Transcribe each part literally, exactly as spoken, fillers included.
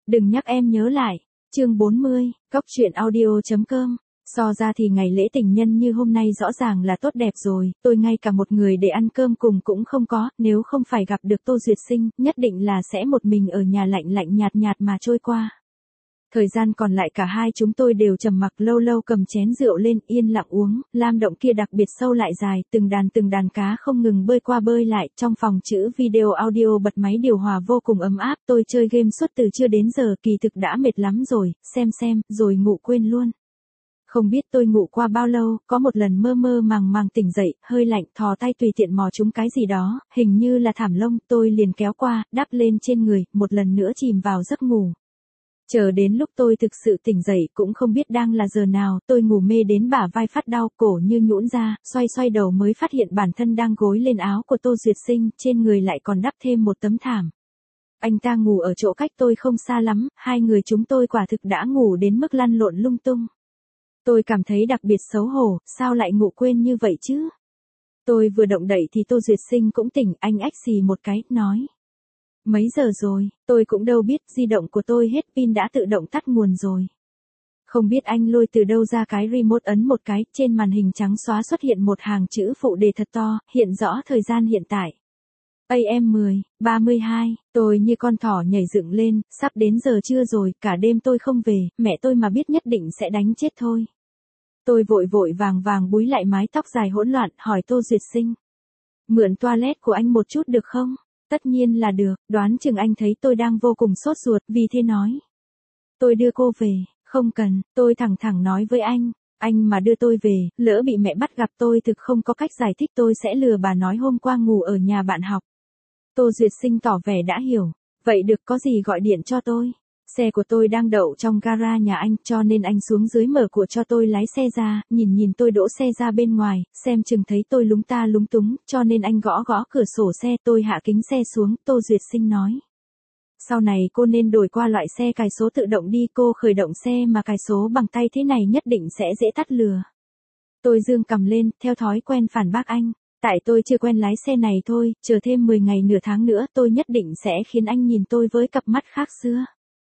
Đừng nhắc em nhớ lại. Chương bốn mươi, Cóc truyện audio chấm com. So ra thì ngày lễ tình nhân như hôm nay rõ ràng là tốt đẹp rồi, tôi ngay cả một người để ăn cơm cùng cũng không có, nếu không phải gặp được Tô Duyệt Sinh, nhất định là sẽ một mình ở nhà lạnh lạnh nhạt nhạt mà trôi qua. Thời gian còn lại cả hai chúng tôi đều trầm mặc, lâu lâu cầm chén rượu lên yên lặng uống, lam động kia đặc biệt sâu lại dài, từng đàn từng đàn cá không ngừng bơi qua bơi lại, trong phòng chữ video audio bật máy điều hòa vô cùng ấm áp, tôi chơi game suốt từ trưa đến giờ, kỳ thực đã mệt lắm rồi, xem xem, rồi ngủ quên luôn. Không biết tôi ngủ qua bao lâu, có một lần mơ mơ màng màng tỉnh dậy, hơi lạnh, thò tay tùy tiện mò trúng cái gì đó, hình như là thảm lông, tôi liền kéo qua, đắp lên trên người, một lần nữa chìm vào giấc ngủ. Chờ đến lúc tôi thực sự tỉnh dậy cũng không biết đang là giờ nào, tôi ngủ mê đến bả vai phát đau, cổ như nhũn ra, xoay xoay đầu mới phát hiện bản thân đang gối lên áo của Tô Duyệt Sinh, trên người lại còn đắp thêm một tấm thảm. Anh ta ngủ ở chỗ cách tôi không xa lắm, hai người chúng tôi quả thực đã ngủ đến mức lăn lộn lung tung. Tôi cảm thấy đặc biệt xấu hổ, sao lại ngủ quên như vậy chứ? Tôi vừa động đậy thì Tô Duyệt Sinh cũng tỉnh, anh ách xì một cái, nói. Mấy giờ rồi, tôi cũng đâu biết, di động của tôi hết pin đã tự động tắt nguồn rồi. Không biết anh lôi từ đâu ra cái remote, ấn một cái, trên màn hình trắng xóa xuất hiện một hàng chữ phụ đề thật to, hiện rõ thời gian hiện tại. a em mười, ba mươi hai, tôi như con thỏ nhảy dựng lên, sắp đến giờ trưa rồi, cả đêm tôi không về, mẹ tôi mà biết nhất định sẽ đánh chết thôi. Tôi vội vội vàng vàng búi lại mái tóc dài hỗn loạn, hỏi Tô Duyệt Sinh. Mượn toilet của anh một chút được không? Tất nhiên là được, đoán chừng anh thấy tôi đang vô cùng sốt ruột, vì thế nói. Tôi đưa cô về, không cần, tôi thẳng thẳng nói với anh, anh mà đưa tôi về, lỡ bị mẹ bắt gặp tôi thực không có cách giải thích, tôi sẽ lừa bà nói hôm qua ngủ ở nhà bạn học. Tô Duyệt Sinh tỏ vẻ đã hiểu, vậy được, có gì gọi điện cho tôi. Xe của tôi đang đậu trong gara nhà anh, cho nên anh xuống dưới mở cửa cho tôi lái xe ra, nhìn nhìn tôi đỗ xe ra bên ngoài, xem chừng thấy tôi lúng ta lúng túng, cho nên anh gõ gõ cửa sổ xe, tôi hạ kính xe xuống, Tô Duyệt Sinh nói. Sau này cô nên đổi qua loại xe cài số tự động đi, cô khởi động xe mà cài số bằng tay thế này nhất định sẽ dễ tắt lừa. Tôi dương cầm lên, theo thói quen phản bác anh. Tại tôi chưa quen lái xe này thôi, chờ thêm mười ngày nửa tháng nữa tôi nhất định sẽ khiến anh nhìn tôi với cặp mắt khác xưa.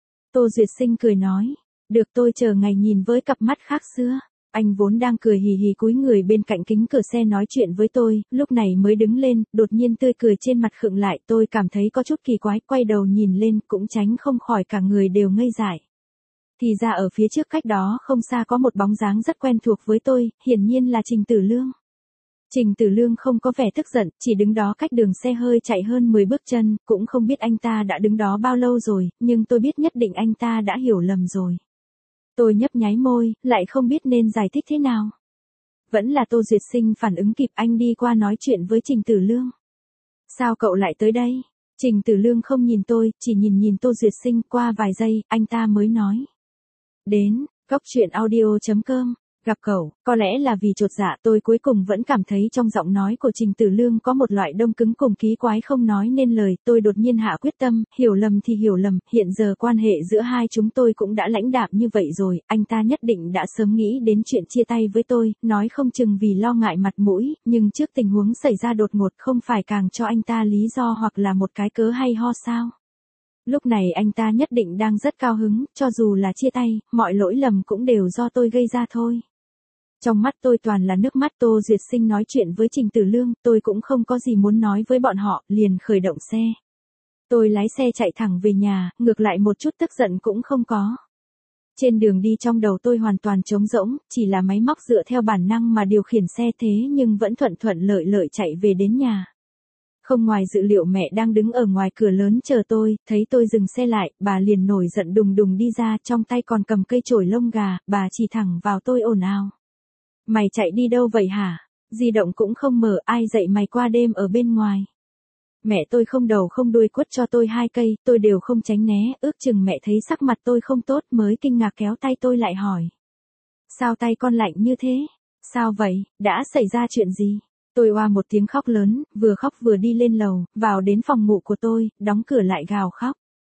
Tô Duyệt Sinh cười nói, được, tôi chờ ngày nhìn với cặp mắt khác xưa. Anh vốn đang cười hì hì cúi người bên cạnh kính cửa xe nói chuyện với tôi, lúc này mới đứng lên, đột nhiên tươi cười trên mặt khựng lại, tôi cảm thấy có chút kỳ quái, quay đầu nhìn lên cũng tránh không khỏi cả người đều ngây dại. Thì ra ở phía trước cách đó không xa có một bóng dáng rất quen thuộc với tôi, hiển nhiên là Trình Tử Lương. Trình Tử Lương không có vẻ tức giận, chỉ đứng đó cách đường xe hơi chạy hơn mười bước chân, cũng không biết anh ta đã đứng đó bao lâu rồi, nhưng tôi biết nhất định anh ta đã hiểu lầm rồi. Tôi nhấp nháy môi, lại không biết nên giải thích thế nào. Vẫn là Tô Duyệt Sinh phản ứng kịp, anh đi qua nói chuyện với Trình Tử Lương. Sao cậu lại tới đây? Trình Tử Lương không nhìn tôi, chỉ nhìn nhìn Tô Duyệt Sinh, qua vài giây, anh ta mới nói. Đến, cóc truyện audio chấm com. Gặp cậu, có lẽ là vì chột dạ, tôi cuối cùng vẫn cảm thấy trong giọng nói của Trình Tử Lương có một loại đông cứng cùng ký quái không nói nên lời, tôi đột nhiên hạ quyết tâm, hiểu lầm thì hiểu lầm, hiện giờ quan hệ giữa hai chúng tôi cũng đã lãnh đạm như vậy rồi, anh ta nhất định đã sớm nghĩ đến chuyện chia tay với tôi, nói không chừng vì lo ngại mặt mũi, nhưng trước tình huống xảy ra đột ngột không phải càng cho anh ta lý do hoặc là một cái cớ hay ho sao? Lúc này anh ta nhất định đang rất cao hứng, cho dù là chia tay, mọi lỗi lầm cũng đều do tôi gây ra thôi. Trong mắt tôi toàn là nước mắt. Tô Duyệt Sinh nói chuyện với Trình Tử Lương, tôi cũng không có gì muốn nói với bọn họ, liền khởi động xe. Tôi lái xe chạy thẳng về nhà, ngược lại một chút tức giận cũng không có. Trên đường đi trong đầu tôi hoàn toàn trống rỗng, chỉ là máy móc dựa theo bản năng mà điều khiển xe thế nhưng vẫn thuận thuận lợi lợi chạy về đến nhà. Không ngoài dự liệu mẹ đang đứng ở ngoài cửa lớn chờ tôi, thấy tôi dừng xe lại, bà liền nổi giận đùng đùng đi ra, trong tay còn cầm cây chổi lông gà, bà chỉ thẳng vào tôi ồn ào. Mày chạy đi đâu vậy hả? Di động cũng không mở, ai dạy mày qua đêm ở bên ngoài? Mẹ tôi không đầu không đuôi quất cho tôi hai cây, tôi đều không tránh né, ước chừng mẹ thấy sắc mặt tôi không tốt mới kinh ngạc kéo tay tôi lại hỏi. Sao tay con lạnh như thế? Sao vậy, đã xảy ra chuyện gì? Tôi oa một tiếng khóc lớn, vừa khóc vừa đi lên lầu, vào đến phòng ngủ của tôi, đóng cửa lại gào khóc.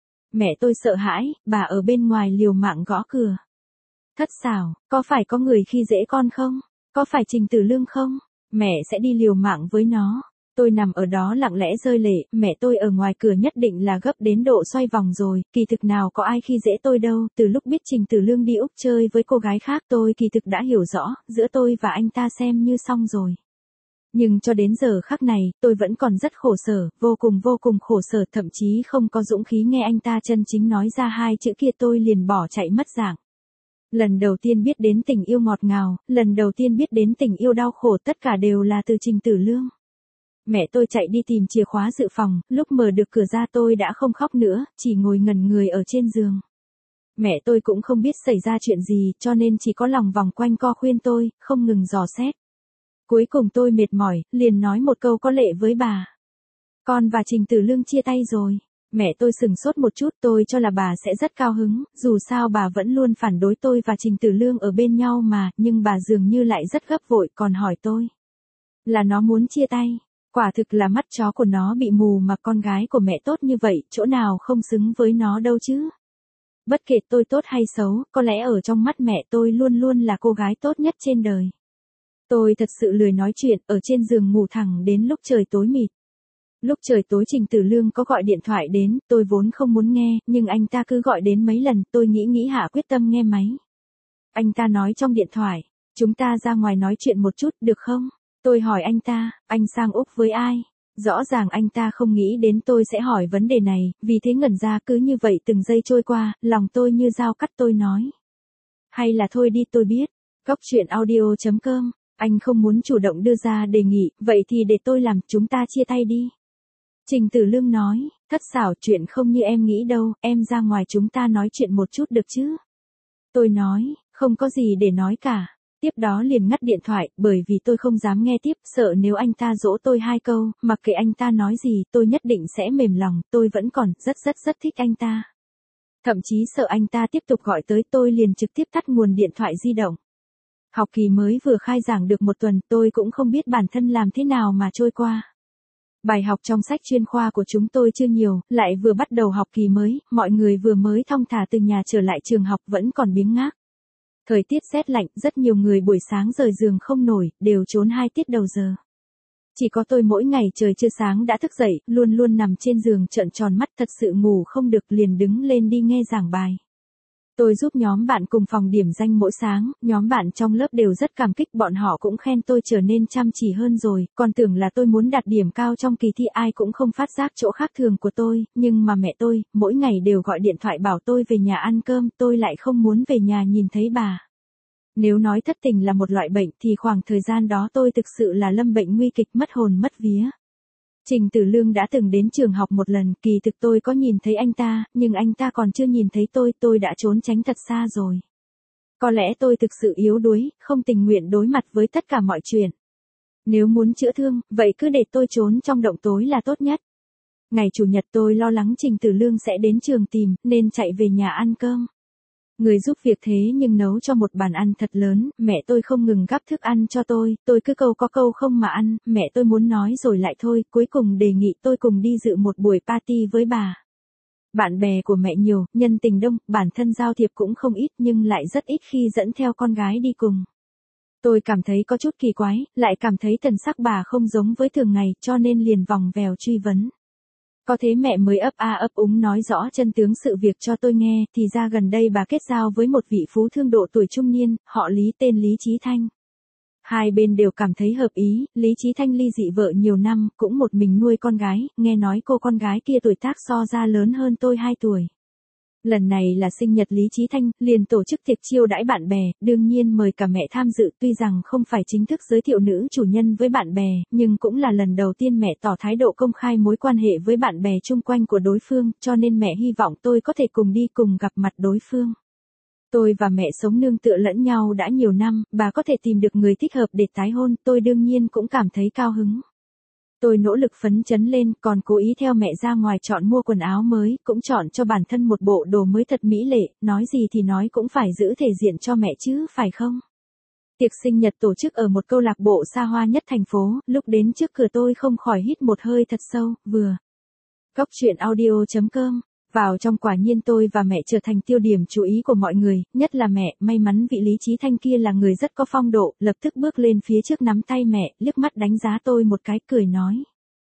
Mẹ tôi sợ hãi, bà ở bên ngoài liều mạng gõ cửa. Thất xảo, có phải có người khi dễ con không? Có phải Trình Tử Lương không? Mẹ sẽ đi liều mạng với nó. Tôi Tôi nằm ở đó lặng lẽ rơi lệ, mẹ tôi ở ngoài cửa nhất định là gấp đến độ xoay vòng rồi, kỳ thực nào có ai khi dễ tôi đâu, từ lúc biết Trình Tử Lương đi Úc chơi với cô gái khác tôi kỳ thực đã hiểu rõ, giữa tôi và anh ta xem như xong rồi. Nhưng cho đến giờ khắc này, tôi vẫn còn rất khổ sở, vô cùng vô cùng khổ sở, thậm chí không có dũng khí nghe anh ta chân chính nói ra hai chữ kia tôi liền bỏ chạy mất dạng. Lần đầu tiên biết đến tình yêu ngọt ngào, lần đầu tiên biết đến tình yêu đau khổ, tất cả đều là từ Trình Tử Lương. Mẹ tôi chạy đi tìm chìa khóa dự phòng, lúc mở được cửa ra tôi đã không khóc nữa, chỉ ngồi ngẩn người ở trên giường. Mẹ tôi cũng không biết xảy ra chuyện gì, cho nên chỉ có lòng vòng quanh co khuyên tôi, không ngừng dò xét. Cuối cùng tôi mệt mỏi, liền nói một câu có lệ với bà. Con và Trình Tử Lương chia tay rồi. Mẹ tôi sừng sốt một chút, tôi cho là bà sẽ rất cao hứng, dù sao bà vẫn luôn phản đối tôi và Trình Tử Lương ở bên nhau mà, nhưng bà dường như lại rất gấp vội, còn hỏi tôi. Là nó muốn chia tay. Quả thực là mắt chó của nó bị mù mà con gái của mẹ tốt như vậy, chỗ nào không xứng với nó đâu chứ. Bất kể tôi tốt hay xấu, có lẽ ở trong mắt mẹ tôi luôn luôn là cô gái tốt nhất trên đời. Tôi thật sự lười nói chuyện, ở trên giường ngủ thẳng đến lúc trời tối mịt. Lúc trời tối Trình Tử Lương có gọi điện thoại đến, tôi vốn không muốn nghe, nhưng anh ta cứ gọi đến mấy lần, tôi nghĩ nghĩ hạ quyết tâm nghe máy. Anh ta nói trong điện thoại, chúng ta ra ngoài nói chuyện một chút, được không? Tôi hỏi anh ta, anh sang Úc với ai? Rõ ràng anh ta không nghĩ đến tôi sẽ hỏi vấn đề này, vì thế ngẩn ra cứ như vậy từng giây trôi qua, lòng tôi như dao cắt tôi nói. Hay là thôi đi tôi biết. Góc truyện audio chấm com, anh không muốn chủ động đưa ra đề nghị, vậy thì để tôi làm, chúng ta chia tay đi. Trình Tử Lương nói, thất xảo, chuyện không như em nghĩ đâu, em ra ngoài chúng ta nói chuyện một chút được chứ? Tôi nói, không có gì để nói cả. Tiếp đó liền ngắt điện thoại, bởi vì tôi không dám nghe tiếp, sợ nếu anh ta dỗ tôi hai câu, mặc kệ anh ta nói gì, tôi nhất định sẽ mềm lòng, tôi vẫn còn rất rất rất thích anh ta. Thậm chí sợ anh ta tiếp tục gọi tới, tôi liền trực tiếp tắt nguồn điện thoại di động. Học kỳ mới vừa khai giảng được một tuần, tôi cũng không biết bản thân làm thế nào mà trôi qua. Bài học trong sách chuyên khoa của chúng tôi chưa nhiều, lại vừa bắt đầu học kỳ mới, mọi người vừa mới thong thả từ nhà trở lại trường học vẫn còn biếng ngác. Thời tiết rét lạnh, rất nhiều người buổi sáng rời giường không nổi, đều trốn hai tiết đầu giờ. Chỉ có tôi mỗi ngày trời chưa sáng đã thức dậy, luôn luôn nằm trên giường trợn tròn mắt, thật sự ngủ không được, liền đứng lên đi nghe giảng bài. Tôi giúp nhóm bạn cùng phòng điểm danh mỗi sáng, nhóm bạn trong lớp đều rất cảm kích, bọn họ cũng khen tôi trở nên chăm chỉ hơn rồi, còn tưởng là tôi muốn đạt điểm cao trong kỳ thi, ai cũng không phát giác chỗ khác thường của tôi, nhưng mà mẹ tôi, mỗi ngày đều gọi điện thoại bảo tôi về nhà ăn cơm, tôi lại không muốn về nhà nhìn thấy bà. Nếu nói thất tình là một loại bệnh thì khoảng thời gian đó tôi thực sự là lâm bệnh nguy kịch, mất hồn mất vía. Trình Tử Lương đã từng đến trường học một lần, kỳ thực tôi có nhìn thấy anh ta, nhưng anh ta còn chưa nhìn thấy tôi, tôi đã trốn tránh thật xa rồi. Có lẽ tôi thực sự yếu đuối, không tình nguyện đối mặt với tất cả mọi chuyện. Nếu muốn chữa thương, vậy cứ để tôi trốn trong động tối là tốt nhất. Ngày Chủ nhật tôi lo lắng Trình Tử Lương sẽ đến trường tìm, nên chạy về nhà ăn cơm. Người giúp việc thế nhưng nấu cho một bàn ăn thật lớn, mẹ tôi không ngừng gắp thức ăn cho tôi, tôi cứ câu có câu không mà ăn, mẹ tôi muốn nói rồi lại thôi, cuối cùng đề nghị tôi cùng đi dự một buổi party với bà. Bạn bè của mẹ nhiều, nhân tình đông, bản thân giao thiệp cũng không ít nhưng lại rất ít khi dẫn theo con gái đi cùng. Tôi cảm thấy có chút kỳ quái, lại cảm thấy thần sắc bà không giống với thường ngày, cho nên liền vòng vèo truy vấn. Có thế mẹ mới ấp a ấp úng nói rõ chân tướng sự việc cho tôi nghe, thì ra gần đây bà kết giao với một vị phú thương độ tuổi trung niên, họ Lý, tên Lý Chí Thanh. Hai bên đều cảm thấy hợp ý, Lý Chí Thanh ly dị vợ nhiều năm, cũng một mình nuôi con gái, nghe nói cô con gái kia tuổi tác so ra lớn hơn tôi hai tuổi. Lần này là sinh nhật Lý Chí Thanh, liền tổ chức tiệc chiêu đãi bạn bè, đương nhiên mời cả mẹ tham dự, tuy rằng không phải chính thức giới thiệu nữ chủ nhân với bạn bè, nhưng cũng là lần đầu tiên mẹ tỏ thái độ công khai mối quan hệ với bạn bè chung quanh của đối phương, cho nên mẹ hy vọng tôi có thể cùng đi cùng gặp mặt đối phương. Tôi và mẹ sống nương tựa lẫn nhau đã nhiều năm, bà có thể tìm được người thích hợp để tái hôn, tôi đương nhiên cũng cảm thấy cao hứng. Tôi nỗ lực phấn chấn lên, còn cố ý theo mẹ ra ngoài chọn mua quần áo mới, cũng chọn cho bản thân một bộ đồ mới thật mỹ lệ, nói gì thì nói cũng phải giữ thể diện cho mẹ chứ, phải không? Tiệc sinh nhật tổ chức ở một câu lạc bộ xa hoa nhất thành phố, lúc đến trước cửa tôi không khỏi hít một hơi thật sâu, vừa. Góc truyện audio chấm com. Vào trong quả nhiên tôi và mẹ trở thành tiêu điểm chú ý của mọi người, nhất là mẹ, may mắn vị Lý Chí Thanh kia là người rất có phong độ, lập tức bước lên phía trước nắm tay mẹ, liếc mắt đánh giá tôi một cái, cười nói.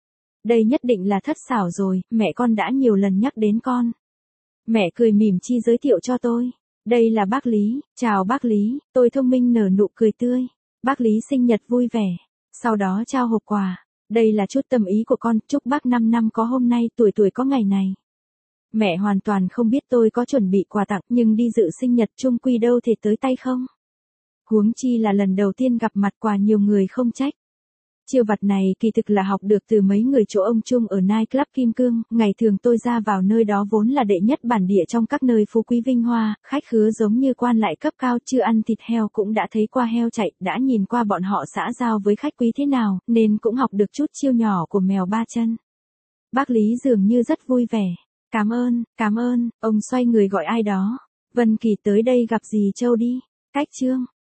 Đây nhất định là thất xảo rồi, mẹ con đã nhiều lần nhắc đến con. Mẹ cười mỉm chi giới thiệu cho tôi. Đây là bác Lý, chào bác Lý, tôi thông minh nở nụ cười tươi. Bác Lý sinh nhật vui vẻ. Sau đó trao hộp quà. Đây là chút tâm ý của con, chúc bác năm năm có hôm nay, tuổi tuổi có ngày này. Mẹ hoàn toàn không biết tôi có chuẩn bị quà tặng, nhưng đi dự sinh nhật chung quy đâu thể tới tay không. Huống chi là lần đầu tiên gặp mặt, quà nhiều người không trách. Chiêu vặt này kỳ thực là học được từ mấy người chỗ ông Trung ở Night Club Kim Cương, ngày thường tôi ra vào nơi đó vốn là đệ nhất bản địa trong các nơi phú quý vinh hoa, khách khứa giống như quan lại cấp cao, chưa ăn thịt heo cũng đã thấy qua heo chạy, đã nhìn qua bọn họ xã giao với khách quý thế nào, nên cũng học được chút chiêu nhỏ của mèo ba chân. Bác Lý dường như rất vui vẻ. Cảm ơn, cảm ơn, ông xoay người gọi ai đó. Vân Kỳ tới đây gặp dì Châu đi. Cách Trương.